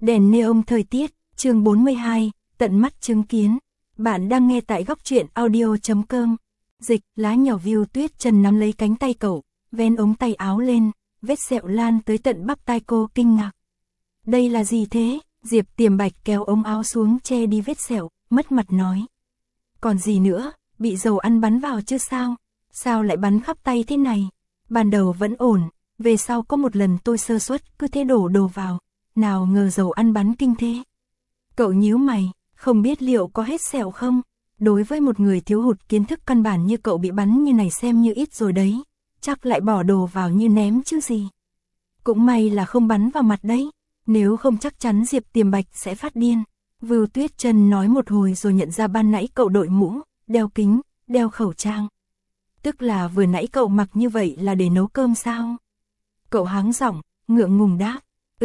Đèn neon thời tiết, chương 42, tận mắt chứng kiến. Bạn đang nghe tại góc truyện audio.com. Dịch, lá nhỏ Vưu Tuyết Trần nắm lấy cánh tay cậu, vén ống tay áo lên, vết sẹo lan tới tận bắp tai cô kinh ngạc. Đây là gì thế? Diệp Tiềm Bạch kéo ống áo xuống che đi vết sẹo, mất mặt nói. Còn gì nữa, bị dầu ăn bắn vào chứ sao? Sao lại bắn khắp tay thế này? Ban đầu vẫn ổn, về sau có một lần tôi sơ suất cứ thế đổ đồ vào, nào ngờ dầu ăn bắn kinh thế. Cậu nhíu mày, không biết liệu có hết sẹo không? Đối với một người thiếu hụt kiến thức căn bản như cậu bị bắn như này xem như ít rồi đấy, chắc lại bỏ đồ vào như ném chứ gì. Cũng may là không bắn vào mặt đấy, nếu không chắc chắn Diệp Tiềm Bạch sẽ phát điên. Vưu Tuyết Trần nói một hồi rồi nhận ra ban nãy cậu đội mũ, đeo kính, đeo khẩu trang. Tức là vừa nãy cậu mặc như vậy là để nấu cơm sao? Cậu háng giọng, ngượng ngùng đáp,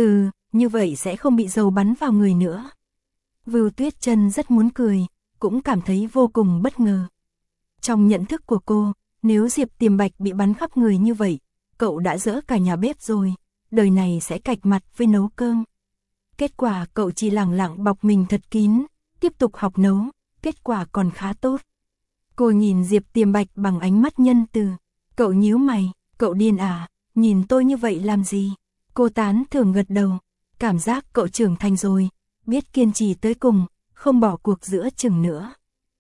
như vậy sẽ không bị dầu bắn vào người nữa. Vưu Tuyết Trần rất muốn cười, cũng cảm thấy vô cùng bất ngờ. Trong nhận thức của cô, nếu Diệp Tiềm Bạch bị bắn khắp người như vậy, cậu đã dỡ cả nhà bếp rồi, đời này sẽ cạch mặt với nấu cơm. Kết quả cậu chỉ lẳng lặng bọc mình thật kín, tiếp tục học nấu, kết quả còn khá tốt. Cô nhìn Diệp Tiềm Bạch bằng ánh mắt nhân từ. Cậu nhíu mày, cậu điên à, nhìn tôi như vậy làm gì? Cô tán thưởng gật đầu, cảm giác cậu trưởng thành rồi, biết kiên trì tới cùng, không bỏ cuộc giữa chừng nữa.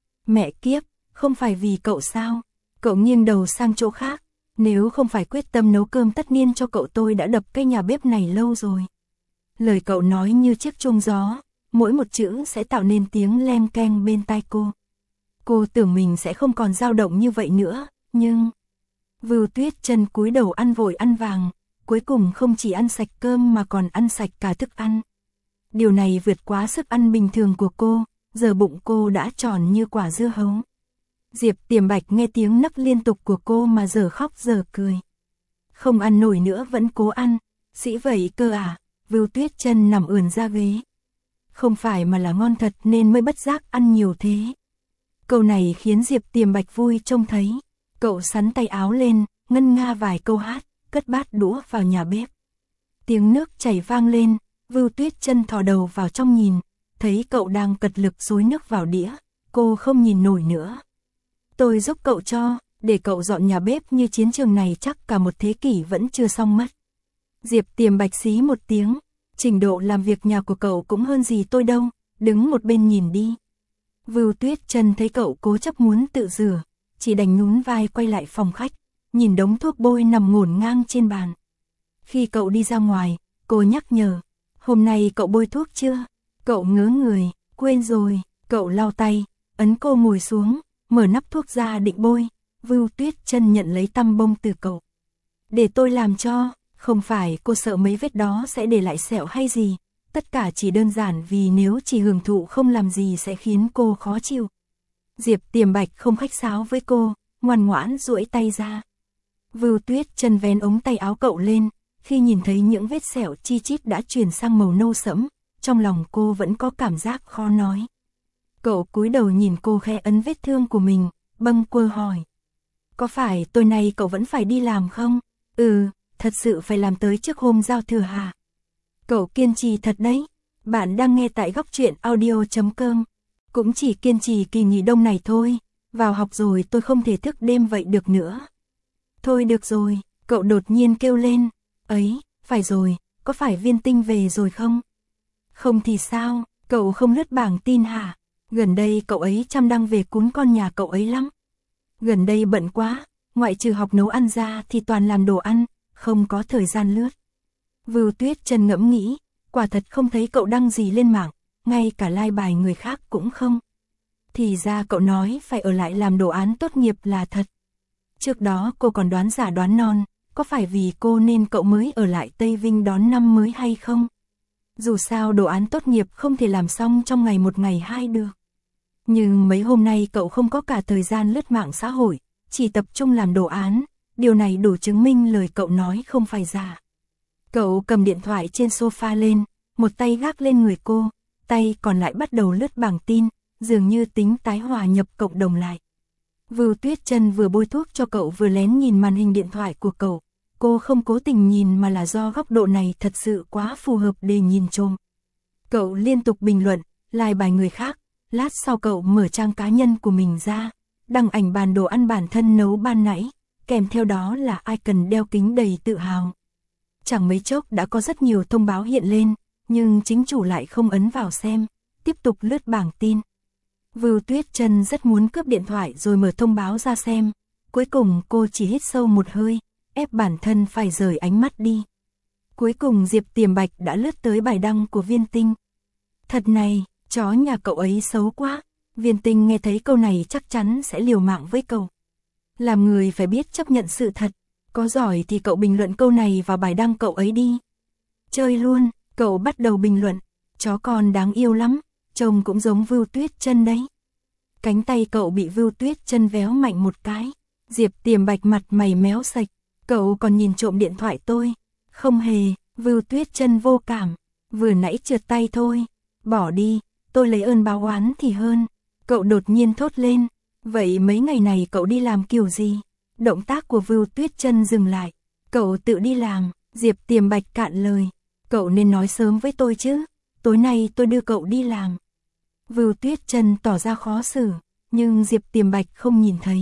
Mẹ kiếp, không phải vì cậu sao? Cậu nghiêng đầu sang chỗ khác, nếu không phải quyết tâm nấu cơm tất niên cho cậu tôi đã đập cái nhà bếp này lâu rồi. Lời cậu nói như chiếc chuông gió, mỗi một chữ sẽ tạo nên tiếng leng keng bên tai cô. Cô tưởng mình sẽ không còn dao động như vậy nữa, nhưng... Vưu Tuyết Trần cúi đầu ăn vội ăn vàng, cuối cùng không chỉ ăn sạch cơm mà còn ăn sạch cả thức ăn. Điều này vượt quá sức ăn bình thường của cô, giờ bụng cô đã tròn như quả dưa hấu. Diệp Tiềm Bạch nghe tiếng nấc liên tục của cô mà giờ khóc giờ cười. Không ăn nổi nữa vẫn cố ăn, sĩ vậy cơ à? Vưu Tuyết Trần nằm ườn ra ghế. Không phải mà là ngon thật nên mới bất giác ăn nhiều thế. Câu này khiến Diệp Tiềm Bạch vui trông thấy. Cậu xắn tay áo lên, ngân nga vài câu hát, cất bát đũa vào nhà bếp. Tiếng nước chảy vang lên, Vưu Tuyết Trần thò đầu vào trong nhìn, thấy cậu đang cật lực xối nước vào đĩa, cô không nhìn nổi nữa. Tôi giúp cậu cho, để cậu dọn nhà bếp như chiến trường này chắc cả một thế kỷ vẫn chưa xong mất. Diệp Tiềm Bạch xí một tiếng, trình độ làm việc nhà của cậu cũng hơn gì tôi đâu, đứng một bên nhìn đi. Vưu Tuyết Trần thấy cậu cố chấp muốn tự rửa, chỉ đành nhún vai quay lại phòng khách, nhìn đống thuốc bôi nằm ngổn ngang trên bàn. Khi cậu đi ra ngoài, cô nhắc nhở, hôm nay cậu bôi thuốc chưa? Cậu ngớ người, quên rồi, cậu lau tay, ấn cô ngồi xuống, mở nắp thuốc ra định bôi. Vưu Tuyết Trần nhận lấy tăm bông từ cậu. Để tôi làm cho, không phải cô sợ mấy vết đó sẽ để lại sẹo hay gì, tất cả chỉ đơn giản vì nếu chỉ hưởng thụ không làm gì sẽ khiến cô khó chịu. Diệp Tiềm Bạch không khách sáo với cô, ngoan ngoãn duỗi tay ra. Vưu Tuyết Trần vén ống tay áo cậu lên, khi nhìn thấy những vết sẹo chi chít đã chuyển sang màu nâu sẫm, trong lòng cô vẫn có cảm giác khó nói. Cậu cúi đầu nhìn cô khẽ ấn vết thương của mình, bâng quơ hỏi. Có phải tối nay cậu vẫn phải đi làm không? Thật sự phải làm tới trước hôm giao thừa hả? Cậu kiên trì thật đấy. Bạn đang nghe tại góc truyện audio.com. Cũng chỉ kiên trì kỳ nghỉ đông này thôi. Vào học rồi tôi không thể thức đêm vậy được nữa. Thôi được rồi, cậu đột nhiên kêu lên. Ấy, phải rồi, có phải Viên Tinh về rồi không? Không thì sao, cậu không lướt bảng tin hả? Gần đây cậu ấy chăm đăng về cún con nhà cậu ấy lắm. Gần đây bận quá, ngoại trừ học nấu ăn ra thì toàn làm đồ ăn, không có thời gian lướt. Vưu Tuyết Trần ngẫm nghĩ, quả thật không thấy cậu đăng gì lên mạng, ngay cả like bài người khác cũng không. Thì ra cậu nói phải ở lại làm đồ án tốt nghiệp là thật. Trước đó cô còn đoán giả đoán non, có phải vì cô nên cậu mới ở lại Tây Vinh đón năm mới hay không? Dù sao đồ án tốt nghiệp không thể làm xong trong ngày một ngày hai được. Nhưng mấy hôm nay cậu không có cả thời gian lướt mạng xã hội, chỉ tập trung làm đồ án, điều này đủ chứng minh lời cậu nói không phải giả. Cậu cầm điện thoại trên sofa lên, một tay gác lên người cô, tay còn lại bắt đầu lướt bảng tin, dường như tính tái hòa nhập cộng đồng lại. Vưu Tuyết Trần vừa bôi thuốc cho cậu vừa lén nhìn màn hình điện thoại của cậu, cô không cố tình nhìn mà là do góc độ này thật sự quá phù hợp để nhìn trộm. Cậu liên tục bình luận, like bài người khác, lát sau cậu mở trang cá nhân của mình ra, đăng ảnh bàn đồ ăn bản thân nấu ban nãy, kèm theo đó là icon đeo kính đầy tự hào. Chẳng mấy chốc đã có rất nhiều thông báo hiện lên, nhưng chính chủ lại không ấn vào xem, tiếp tục lướt bảng tin. Vưu Tuyết Chân rất muốn cướp điện thoại rồi mở thông báo ra xem, cuối cùng cô chỉ hít sâu một hơi, ép bản thân phải rời ánh mắt đi. Cuối cùng Diệp Tiềm Bạch đã lướt tới bài đăng của Viên Tinh. Thật này, chó nhà cậu ấy xấu quá. Viên Tinh nghe thấy câu này chắc chắn sẽ liều mạng với cậu. Làm người phải biết chấp nhận sự thật. Có giỏi thì cậu bình luận câu này vào bài đăng cậu ấy đi. Chơi luôn, cậu bắt đầu bình luận. Chó con đáng yêu lắm, trông cũng giống Vưu Tuyết Chân đấy. Cánh tay cậu bị Vưu Tuyết Chân véo mạnh một cái. Diệp Tiềm Bạch mặt mày méo sạch. Cậu còn nhìn trộm điện thoại tôi. Không hề, Vưu Tuyết Chân vô cảm. Vừa nãy trượt tay thôi. Bỏ đi, tôi lấy ơn báo oán thì hơn. Cậu đột nhiên thốt lên. Vậy mấy ngày này cậu đi làm kiểu gì? Động tác của Vưu Tuyết Chân dừng lại. Cậu tự đi làm, Diệp Tiềm Bạch cạn lời. Cậu nên nói sớm với tôi chứ. Tối nay tôi đưa cậu đi làm. Vưu Tuyết Chân tỏ ra khó xử, nhưng Diệp Tiềm Bạch không nhìn thấy.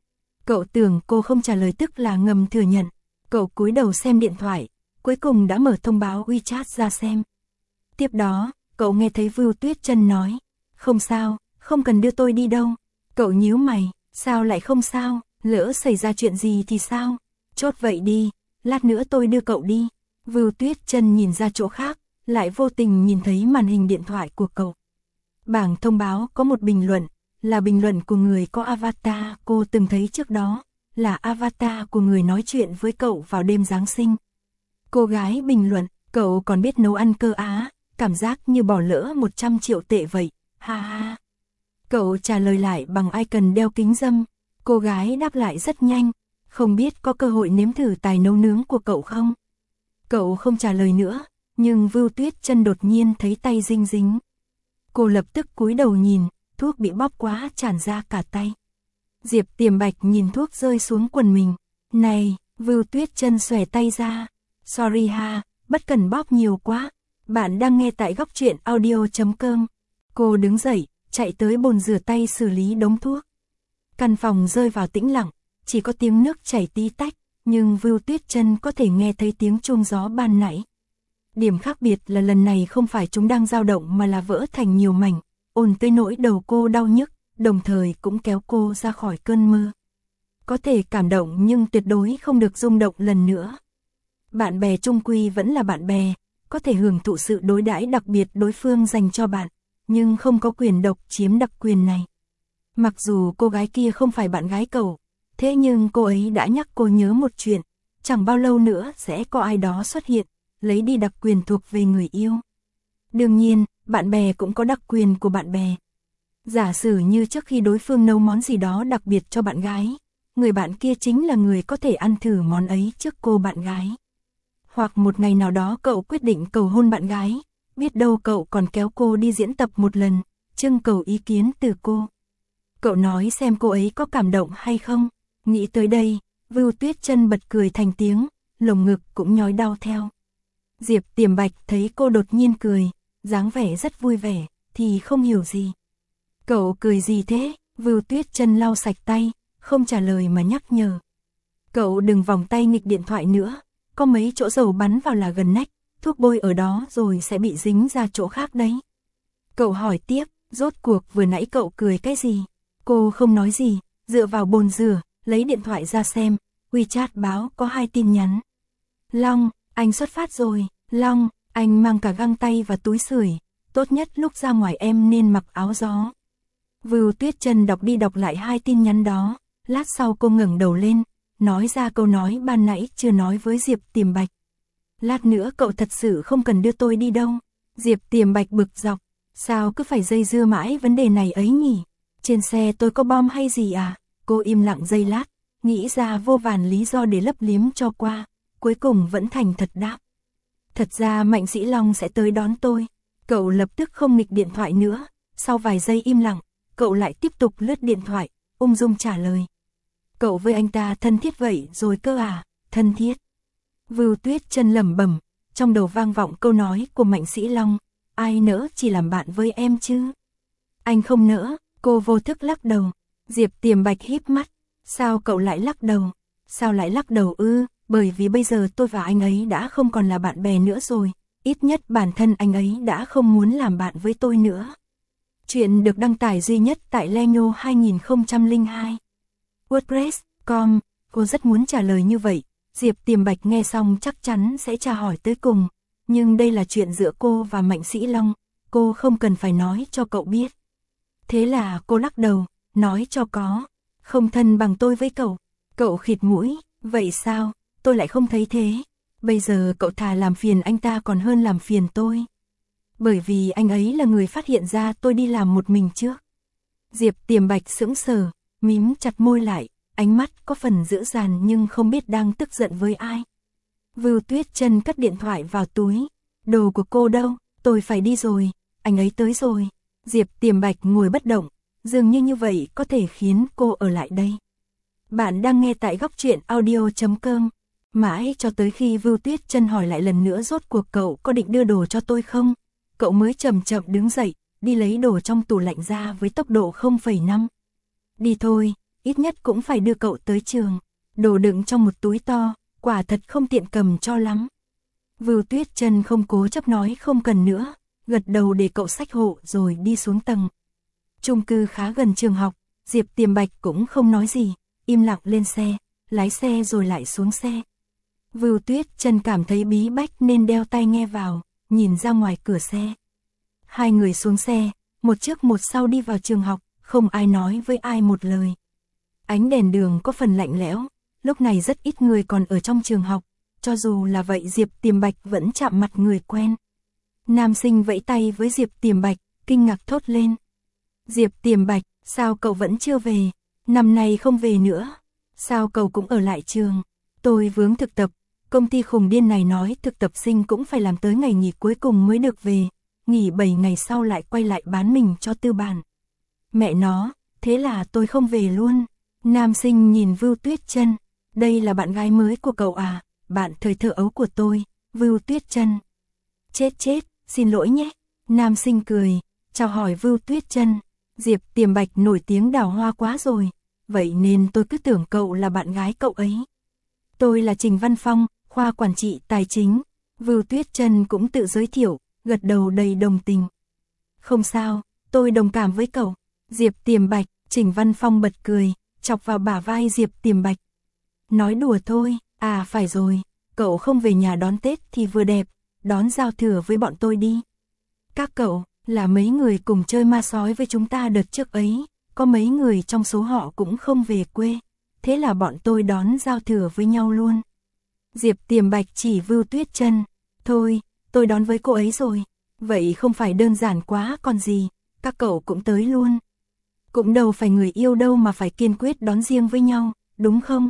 Cậu tưởng cô không trả lời tức là ngầm thừa nhận. Cậu cúi đầu xem điện thoại, cuối cùng đã mở thông báo WeChat ra xem. Tiếp đó, cậu nghe thấy Vưu Tuyết Chân nói, không sao, không cần đưa tôi đi đâu. Cậu nhíu mày, sao lại không sao, lỡ xảy ra chuyện gì thì sao? Chốt vậy đi, lát nữa tôi đưa cậu đi. Vưu Tuyết Chân nhìn ra chỗ khác, lại vô tình nhìn thấy màn hình điện thoại của cậu. Bảng thông báo có một bình luận, là bình luận của người có avatar cô từng thấy trước đó, là avatar của người nói chuyện với cậu vào đêm Giáng sinh. Cô gái bình luận, cậu còn biết nấu ăn cơ á, cảm giác như bỏ lỡ 100 triệu tệ vậy, ha ha. Cậu trả lời lại bằng icon đeo kính râm, cô gái đáp lại rất nhanh, không biết có cơ hội nếm thử tài nấu nướng của cậu không? Cậu không trả lời nữa, nhưng Vưu Tuyết Chân đột nhiên thấy tay dinh dính. Cô lập tức cúi đầu nhìn, thuốc bị bóp quá tràn ra cả tay. Diệp Tiềm Bạch nhìn thuốc rơi xuống quần mình. Này, Vưu Tuyết Chân xòe tay ra. Sorry ha, bất cần bóp nhiều quá. Bạn đang nghe tại góc truyện audio.com. Cô đứng dậy, chạy tới bồn rửa tay xử lý đống thuốc. Căn phòng rơi vào tĩnh lặng, chỉ có tiếng nước chảy tí tách, nhưng Vưu Tuyết Chân có thể nghe thấy tiếng chuông gió ban nãy. Điểm khác biệt là lần này không phải chúng đang dao động mà là vỡ thành nhiều mảnh, ồn tới nỗi đầu cô đau nhức, đồng thời cũng kéo cô ra khỏi cơn mơ. Có thể cảm động nhưng tuyệt đối không được rung động lần nữa. Bạn bè chung quy vẫn là bạn bè, có thể hưởng thụ sự đối đãi đặc biệt đối phương dành cho bạn, nhưng không có quyền độc chiếm đặc quyền này. Mặc dù cô gái kia không phải bạn gái cậu, thế nhưng cô ấy đã nhắc cô nhớ một chuyện, chẳng bao lâu nữa sẽ có ai đó xuất hiện, lấy đi đặc quyền thuộc về người yêu. Đương nhiên, bạn bè cũng có đặc quyền của bạn bè. Giả sử như trước khi đối phương nấu món gì đó đặc biệt cho bạn gái, người bạn kia chính là người có thể ăn thử món ấy trước cô bạn gái. Hoặc một ngày nào đó cậu quyết định cầu hôn bạn gái, biết đâu cậu còn kéo cô đi diễn tập một lần, trưng cầu ý kiến từ cô. Cậu nói xem cô ấy có cảm động hay không? Nghĩ tới đây, Vưu Tuyết Chân bật cười thành tiếng, lồng ngực cũng nhói đau theo. Diệp Tiềm Bạch thấy cô đột nhiên cười, dáng vẻ rất vui vẻ, thì không hiểu gì. Cậu cười gì thế? Vưu Tuyết Chân lau sạch tay, không trả lời mà nhắc nhở. Cậu đừng vòng tay nghịch điện thoại nữa, có mấy chỗ dầu bắn vào là gần nách, thuốc bôi ở đó rồi sẽ bị dính ra chỗ khác đấy. Cậu hỏi tiếp, rốt cuộc vừa nãy cậu cười cái gì? Cô không nói gì, dựa vào bồn rửa, lấy điện thoại ra xem, WeChat báo có 2 tin nhắn. Long, anh xuất phát rồi. Long, anh mang cả găng tay và túi sưởi, tốt nhất lúc ra ngoài em nên mặc áo gió. Vưu Tuyết Chân đọc đi đọc lại 2 tin nhắn đó, lát sau cô ngẩng đầu lên, nói ra câu nói ban nãy chưa nói với Diệp Tiềm Bạch. Lát nữa cậu thật sự không cần đưa tôi đi đâu. Diệp Tiềm Bạch bực dọc, sao cứ phải dây dưa mãi vấn đề này ấy nhỉ? Trên xe tôi có bom hay gì à? Cô im lặng giây lát, nghĩ ra vô vàn lý do để lấp liếm cho qua, cuối cùng vẫn thành thật đáp. Thật ra Mạnh Sĩ Long sẽ tới đón tôi. Cậu lập tức không nghịch điện thoại nữa, sau vài giây im lặng, cậu lại tiếp tục lướt điện thoại, ung dung trả lời. Cậu với anh ta thân thiết vậy rồi cơ à? Thân thiết. Vưu Tuyết Chân lẩm bẩm, trong đầu vang vọng câu nói của Mạnh Sĩ Long, ai nỡ chỉ làm bạn với em chứ? Anh không nỡ, cô vô thức lắc đầu. Diệp Tiềm Bạch híp mắt, sao cậu lại lắc đầu? Sao lại lắc đầu ư? Bởi vì bây giờ tôi và anh ấy đã không còn là bạn bè nữa rồi, ít nhất bản thân anh ấy đã không muốn làm bạn với tôi nữa. Chuyện được đăng tải duy nhất tại Lenyo 2002. WordPress.com, cô rất muốn trả lời như vậy. Diệp Tiềm Bạch nghe xong chắc chắn sẽ tra hỏi tới cùng, nhưng đây là chuyện giữa cô và Mạnh Sĩ Long, cô không cần phải nói cho cậu biết. Thế là cô lắc đầu, nói cho có, không thân bằng tôi với cậu. Cậu khịt mũi, vậy sao, tôi lại không thấy thế. Bây giờ cậu thà làm phiền anh ta còn hơn làm phiền tôi. Bởi vì anh ấy là người phát hiện ra tôi đi làm một mình trước. Diệp Tiềm Bạch sững sờ, mím chặt môi lại, ánh mắt có phần dữ dằn nhưng không biết đang tức giận với ai. Vưu Tuyết Chân cất điện thoại vào túi. Đồ của cô đâu, tôi phải đi rồi, anh ấy tới rồi. Diệp Tiềm Bạch ngồi bất động, dường như vậy có thể khiến cô ở lại đây. Bạn đang nghe tại góc truyện audio.com. Mãi cho tới khi Vưu Tuyết Chân hỏi lại lần nữa rốt cuộc cậu có định đưa đồ cho tôi không, cậu mới chậm chậm đứng dậy, đi lấy đồ trong tủ lạnh ra với tốc độ 0,5. Đi thôi, ít nhất cũng phải đưa cậu tới trường. Đồ đựng trong một túi to, quả thật không tiện cầm cho lắm. Vưu Tuyết Chân không cố chấp nói không cần nữa, gật đầu để cậu xách hộ rồi đi xuống tầng. Chung cư khá gần trường học, Diệp Tiềm Bạch cũng không nói gì, im lặng lên xe, lái xe rồi lại xuống xe. Vưu Tuyết Chân cảm thấy bí bách nên đeo tai nghe vào, nhìn ra ngoài cửa xe. Hai người xuống xe, một trước một sau đi vào trường học, không ai nói với ai một lời. Ánh đèn đường có phần lạnh lẽo, lúc này rất ít người còn ở trong trường học, cho dù là vậy Diệp Tiềm Bạch vẫn chạm mặt người quen. Nam sinh vẫy tay với Diệp Tiềm Bạch, kinh ngạc thốt lên. Diệp Tiềm Bạch, sao cậu vẫn chưa về? Năm nay không về nữa. Sao cậu cũng ở lại trường? Tôi vướng thực tập, công ty khùng điên này nói thực tập sinh cũng phải làm tới ngày nghỉ cuối cùng mới được về, nghỉ 7 ngày sau lại quay lại bán mình cho tư bản. Mẹ nó, thế là tôi không về luôn. Nam sinh nhìn Vưu Tuyết Chân, đây là bạn gái mới của cậu à? Bạn thời thơ ấu của tôi, Vưu Tuyết Chân. Chết, xin lỗi nhé. Nam sinh cười, chào hỏi Vưu Tuyết Chân. Diệp Tiềm Bạch nổi tiếng đào hoa quá rồi, vậy nên tôi cứ tưởng cậu là bạn gái cậu ấy. Tôi là Trình Văn Phong, khoa quản trị tài chính. Vưu Tuyết Chân cũng tự giới thiệu, gật đầu đầy đồng tình. Không sao, tôi đồng cảm với cậu. Diệp Tiềm Bạch, Trình Văn Phong bật cười, chọc vào bả vai Diệp Tiềm Bạch. Nói đùa thôi, à phải rồi, cậu không về nhà đón Tết thì vừa đẹp, đón giao thừa với bọn tôi đi. Các cậu, là mấy người cùng chơi ma sói với chúng ta đợt trước ấy, có mấy người trong số họ cũng không về quê, thế là bọn tôi đón giao thừa với nhau luôn. Diệp Tiềm Bạch chỉ Vưu Tuyết Chân, thôi, tôi đón với cô ấy rồi, vậy không phải đơn giản quá còn gì, các cậu cũng tới luôn. Cũng đâu phải người yêu đâu mà phải kiên quyết đón riêng với nhau, đúng không?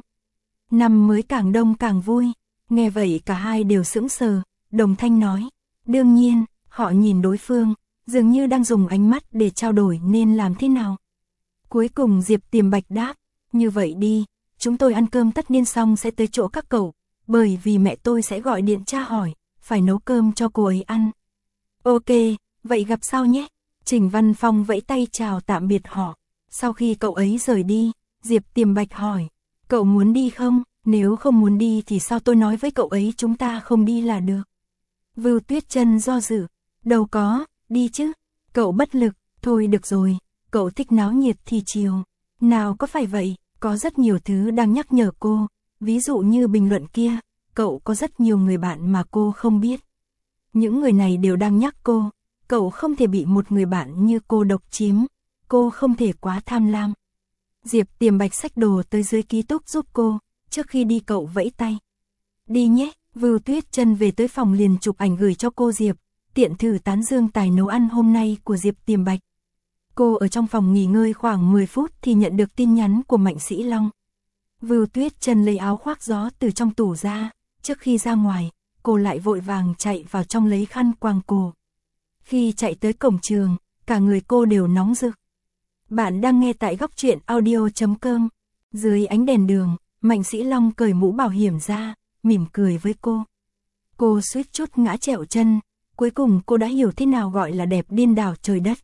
Năm mới càng đông càng vui, nghe vậy cả hai đều sững sờ, đồng thanh nói. Đương nhiên, họ nhìn đối phương, dường như đang dùng ánh mắt để trao đổi nên làm thế nào. Cuối cùng Diệp Tiềm Bạch đáp, như vậy đi, chúng tôi ăn cơm tất niên xong sẽ tới chỗ các cậu, bởi vì mẹ tôi sẽ gọi điện tra hỏi, phải nấu cơm cho cô ấy ăn. Ok, vậy gặp sau nhé. Trình Văn Phong vẫy tay chào tạm biệt họ. Sau khi cậu ấy rời đi, Diệp Tiềm Bạch hỏi, cậu muốn đi không? Nếu không muốn đi thì sao tôi nói với cậu ấy chúng ta không đi là được. Vưu Tuyết Chân do dự, đâu có, đi chứ. Cậu bất lực, thôi được rồi, cậu thích náo nhiệt thì chiều. Nào có phải vậy, có rất nhiều thứ đang nhắc nhở cô, ví dụ như bình luận kia, cậu có rất nhiều người bạn mà cô không biết. Những người này đều đang nhắc cô, cậu không thể bị một người bạn như cô độc chiếm, cô không thể quá tham lam. Diệp Tiềm Bạch xách đồ tới dưới ký túc giúp cô, trước khi đi cậu vẫy tay. Đi nhé, Vưu Tuyết Chân về tới phòng liền chụp ảnh gửi cho cô Diệp, tiện thử tán dương tài nấu ăn hôm nay của Diệp Tiềm Bạch. Cô ở trong phòng nghỉ ngơi khoảng 10 phút thì nhận được tin nhắn của Mạnh Sĩ Long. Vưu Tuyết Chân lấy áo khoác gió từ trong tủ ra, trước khi ra ngoài, cô lại vội vàng chạy vào trong lấy khăn quàng cổ. Khi chạy tới cổng trường, cả người cô đều nóng rực. Bạn đang nghe tại góc truyện audio.com. Dưới ánh đèn đường, Mạnh Sĩ Long cởi mũ bảo hiểm ra, mỉm cười với cô. Cô suýt chút ngã trẹo chân, cuối cùng cô đã hiểu thế nào gọi là đẹp điên đảo trời đất.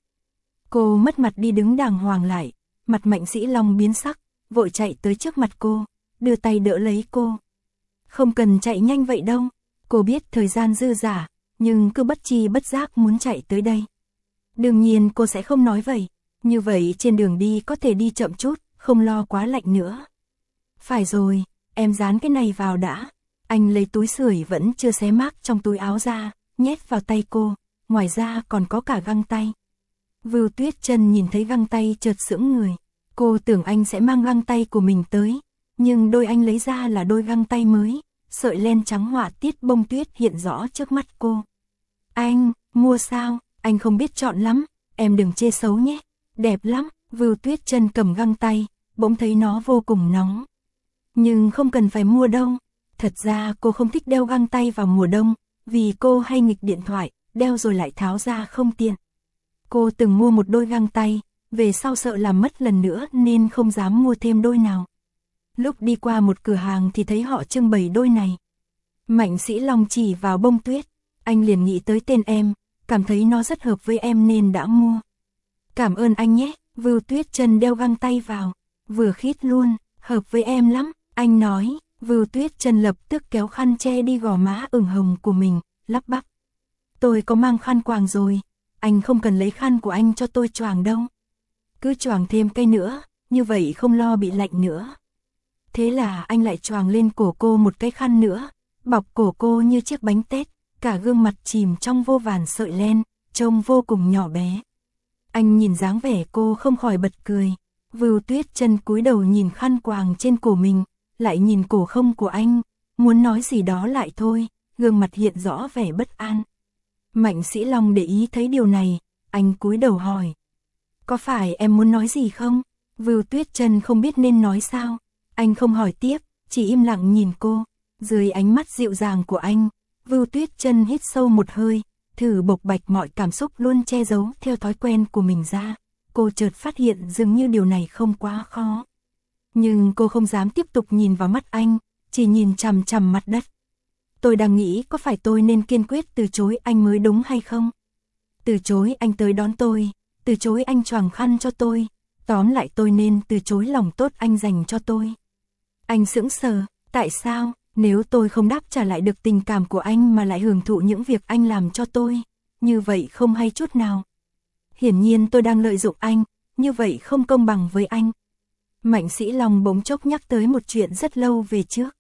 Cô mất mặt đi đứng đàng hoàng lại, mặt Mạnh Sĩ Long biến sắc, vội chạy tới trước mặt cô, đưa tay đỡ lấy cô. Không cần chạy nhanh vậy đâu, cô biết thời gian dư dả, nhưng cứ bất chi bất giác muốn chạy tới đây. Đương nhiên cô sẽ không nói vậy, như vậy trên đường đi có thể đi chậm chút, không lo quá lạnh nữa. Phải rồi, em dán cái này vào đã. Anh lấy túi sưởi vẫn chưa xé mác trong túi áo ra, nhét vào tay cô, ngoài ra còn có cả găng tay. Vưu Tuyết Chân nhìn thấy găng tay chợt sững người, cô tưởng anh sẽ mang găng tay của mình tới, nhưng đôi anh lấy ra là đôi găng tay mới, sợi len trắng họa tiết bông tuyết hiện rõ trước mắt cô. Anh, mua sao, anh không biết chọn lắm, em đừng chê xấu nhé, đẹp lắm. Vưu Tuyết Chân cầm găng tay, bỗng thấy nó vô cùng nóng. Nhưng không cần phải mua đâu, thật ra cô không thích đeo găng tay vào mùa đông, vì cô hay nghịch điện thoại, đeo rồi lại tháo ra không tiện. Cô từng mua một đôi găng tay, về sau sợ làm mất lần nữa nên không dám mua thêm đôi nào. Lúc đi qua một cửa hàng thì thấy họ trưng bày đôi này. Mạnh Sĩ Long chỉ vào bông tuyết, anh liền nghĩ tới tên em, cảm thấy nó rất hợp với em nên đã mua. Cảm ơn anh nhé. Vưu Tuyết Chân đeo găng tay vào, vừa khít luôn, hợp với em lắm, anh nói. Vưu Tuyết Chân lập tức kéo khăn che đi gò má ửng hồng của mình, lắp bắp. Tôi có mang khăn quàng rồi, anh không cần lấy khăn của anh cho tôi choàng đâu. Cứ choàng thêm cây nữa, như vậy không lo bị lạnh nữa. Thế là anh lại choàng lên cổ cô một cái khăn nữa, bọc cổ cô như chiếc bánh tét, cả gương mặt chìm trong vô vàn sợi len, trông vô cùng nhỏ bé. Anh nhìn dáng vẻ cô không khỏi bật cười. Vưu Tuyết Chân cúi đầu nhìn khăn quàng trên cổ mình, lại nhìn cổ không của anh, muốn nói gì đó lại thôi, gương mặt hiện rõ vẻ bất an. Mạnh Sĩ Long để ý thấy điều này, anh cúi đầu hỏi. Có phải em muốn nói gì không? Vưu Tuyết Chân không biết nên nói sao, anh không hỏi tiếp, chỉ im lặng nhìn cô. Dưới ánh mắt dịu dàng của anh, Vưu Tuyết Chân hít sâu một hơi, thử bộc bạch mọi cảm xúc luôn che giấu theo thói quen của mình ra. Cô chợt phát hiện dường như điều này không quá khó. Nhưng cô không dám tiếp tục nhìn vào mắt anh, chỉ nhìn chằm chằm mặt đất. Tôi đang nghĩ có phải tôi nên kiên quyết từ chối anh mới đúng hay không? Từ chối anh tới đón tôi, từ chối anh choàng khăn cho tôi, tóm lại tôi nên từ chối lòng tốt anh dành cho tôi. Anh sững sờ, tại sao? Nếu tôi không đáp trả lại được tình cảm của anh mà lại hưởng thụ những việc anh làm cho tôi, như vậy không hay chút nào. Hiển nhiên tôi đang lợi dụng anh, như vậy không công bằng với anh. Mạnh Sĩ Long bỗng chốc nhắc tới một chuyện rất lâu về trước.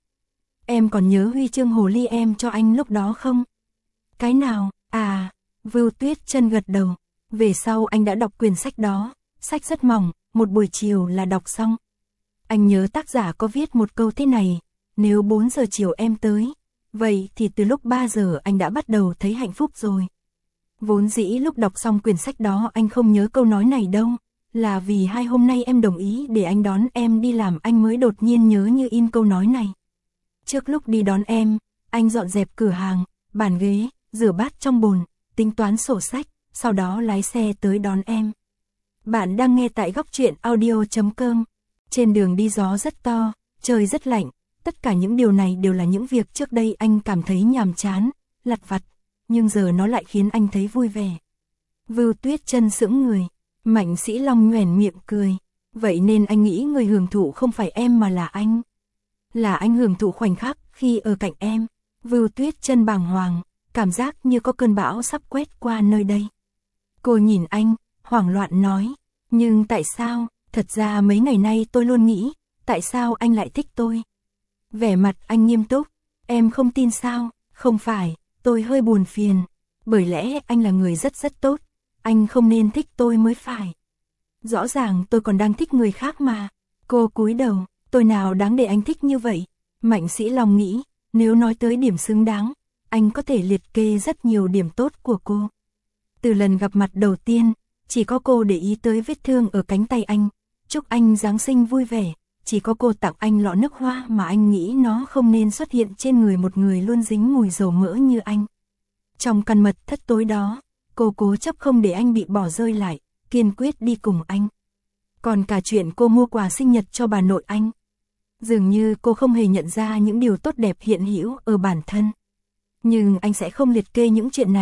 Em còn nhớ huy chương hồ ly em cho anh lúc đó không? Cái nào? À, Vưu Tuyết Chân gật đầu. Về sau anh đã đọc quyển sách đó, sách rất mỏng, một buổi chiều là đọc xong. Anh nhớ tác giả có viết một câu thế này. Nếu 4 giờ chiều em tới, vậy thì từ lúc 3 giờ anh đã bắt đầu thấy hạnh phúc rồi. Vốn dĩ lúc đọc xong quyển sách đó anh không nhớ câu nói này đâu, là vì 2 hôm nay em đồng ý để anh đón em đi làm anh mới đột nhiên nhớ như in câu nói này. Trước lúc đi đón em, anh dọn dẹp cửa hàng, bàn ghế, rửa bát trong bồn, tính toán sổ sách, sau đó lái xe tới đón em. Bạn đang nghe tại Góc Truyện Audio.com. Trên đường đi gió rất to, trời rất lạnh. Tất cả những điều này đều là những việc trước đây anh cảm thấy nhàm chán, lặt vặt, nhưng giờ nó lại khiến anh thấy vui vẻ. Vưu Tuyết Chân sững người, Mạnh Sĩ Long nhoẻn miệng cười. Vậy nên anh nghĩ người hưởng thụ không phải em mà là anh. Là anh hưởng thụ khoảnh khắc khi ở cạnh em. Vưu Tuyết Chân bàng hoàng, cảm giác như có cơn bão sắp quét qua nơi đây. Cô nhìn anh, hoảng loạn nói, nhưng tại sao, thật ra mấy ngày nay tôi luôn nghĩ, tại sao anh lại thích tôi? Vẻ mặt anh nghiêm túc, em không tin sao? Không phải, tôi hơi buồn phiền, bởi lẽ anh là người rất tốt, anh không nên thích tôi mới phải. Rõ ràng tôi còn đang thích người khác mà. Cô cúi đầu, tôi nào đáng để anh thích như vậy? Mạnh Sĩ Long nghĩ, nếu nói tới điểm xứng đáng, anh có thể liệt kê rất nhiều điểm tốt của cô. Từ lần gặp mặt đầu tiên, chỉ có cô để ý tới vết thương ở cánh tay anh, chúc anh Giáng sinh vui vẻ. Chỉ có cô tặng anh lọ nước hoa mà anh nghĩ nó không nên xuất hiện trên người một người luôn dính mùi dầu mỡ như anh. Trong căn mật thất tối đó, cô cố chấp không để anh bị bỏ rơi lại, kiên quyết đi cùng anh. Còn cả chuyện cô mua quà sinh nhật cho bà nội anh. Dường như cô không hề nhận ra những điều tốt đẹp hiện hữu ở bản thân. Nhưng anh sẽ không liệt kê những chuyện này,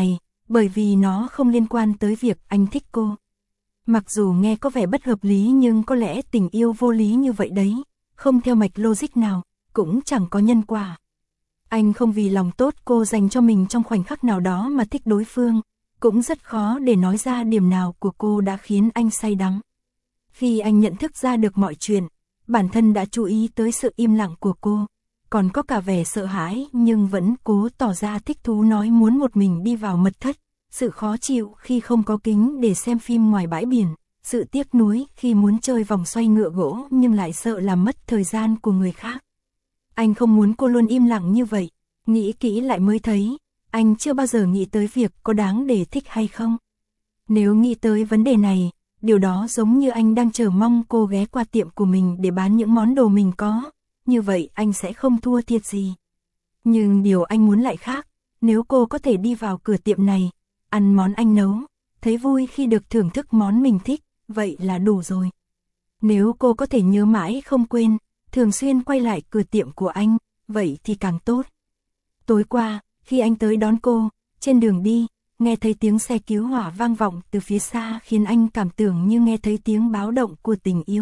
bởi vì nó không liên quan tới việc anh thích cô. Mặc dù nghe có vẻ bất hợp lý nhưng có lẽ tình yêu vô lý như vậy đấy, không theo mạch logic nào, cũng chẳng có nhân quả. Anh không vì lòng tốt cô dành cho mình trong khoảnh khắc nào đó mà thích đối phương, cũng rất khó để nói ra điểm nào của cô đã khiến anh say đắm. Khi anh nhận thức ra được mọi chuyện, bản thân đã chú ý tới sự im lặng của cô, còn có cả vẻ sợ hãi nhưng vẫn cố tỏ ra thích thú nói muốn một mình đi vào mật thất, sự khó chịu khi không có kính để xem phim ngoài bãi biển, sự tiếc nuối khi muốn chơi vòng xoay ngựa gỗ nhưng lại sợ làm mất thời gian của người khác. Anh không muốn cô luôn im lặng như vậy, nghĩ kỹ lại mới thấy, anh chưa bao giờ nghĩ tới việc có đáng để thích hay không. Nếu nghĩ tới vấn đề này, điều đó giống như anh đang chờ mong cô ghé qua tiệm của mình để bán những món đồ mình có, như vậy anh sẽ không thua thiệt gì. Nhưng điều anh muốn lại khác, nếu cô có thể đi vào cửa tiệm này, ăn món anh nấu, thấy vui khi được thưởng thức món mình thích, vậy là đủ rồi. Nếu cô có thể nhớ mãi không quên, thường xuyên quay lại cửa tiệm của anh, vậy thì càng tốt. Tối qua, khi anh tới đón cô, trên đường đi, nghe thấy tiếng xe cứu hỏa vang vọng từ phía xa khiến anh cảm tưởng như nghe thấy tiếng báo động của tình yêu.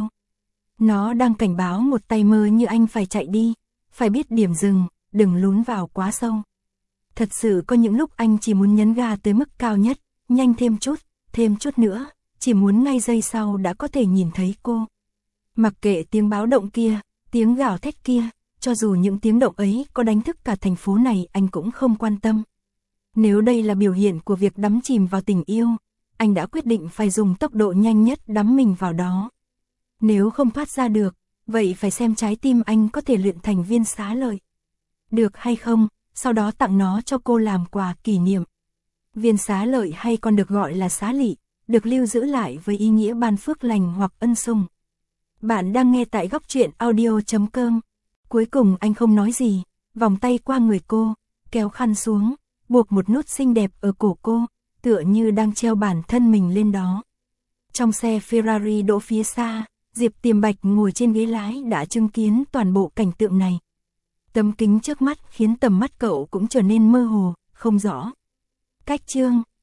Nó đang cảnh báo một tay mơ như anh phải chạy đi, phải biết điểm dừng, đừng lún vào quá sâu. Thật sự có những lúc anh chỉ muốn nhấn ga tới mức cao nhất, nhanh thêm chút nữa, chỉ muốn ngay giây sau đã có thể nhìn thấy cô. Mặc kệ tiếng báo động kia, tiếng gào thét kia, cho dù những tiếng động ấy có đánh thức cả thành phố này anh cũng không quan tâm. Nếu đây là biểu hiện của việc đắm chìm vào tình yêu, anh đã quyết định phải dùng tốc độ nhanh nhất đắm mình vào đó. Nếu không thoát ra được, vậy phải xem trái tim anh có thể luyện thành viên xá lợi được hay không, sau đó tặng nó cho cô làm quà kỷ niệm. Viên xá lợi hay còn được gọi là xá lị, được lưu giữ lại với ý nghĩa ban phước lành hoặc ân sủng. Bạn đang nghe tại Góc Truyện Audio.com. Cuối cùng anh không nói gì, vòng tay qua người cô, kéo khăn xuống, buộc một nút xinh đẹp ở cổ cô, tựa như đang treo bản thân mình lên đó. Trong xe Ferrari đỗ phía xa, Diệp Tiềm Bạch ngồi trên ghế lái đã chứng kiến toàn bộ cảnh tượng này. Tấm kính trước mắt khiến tầm mắt cậu cũng trở nên mơ hồ, không rõ. Cách chương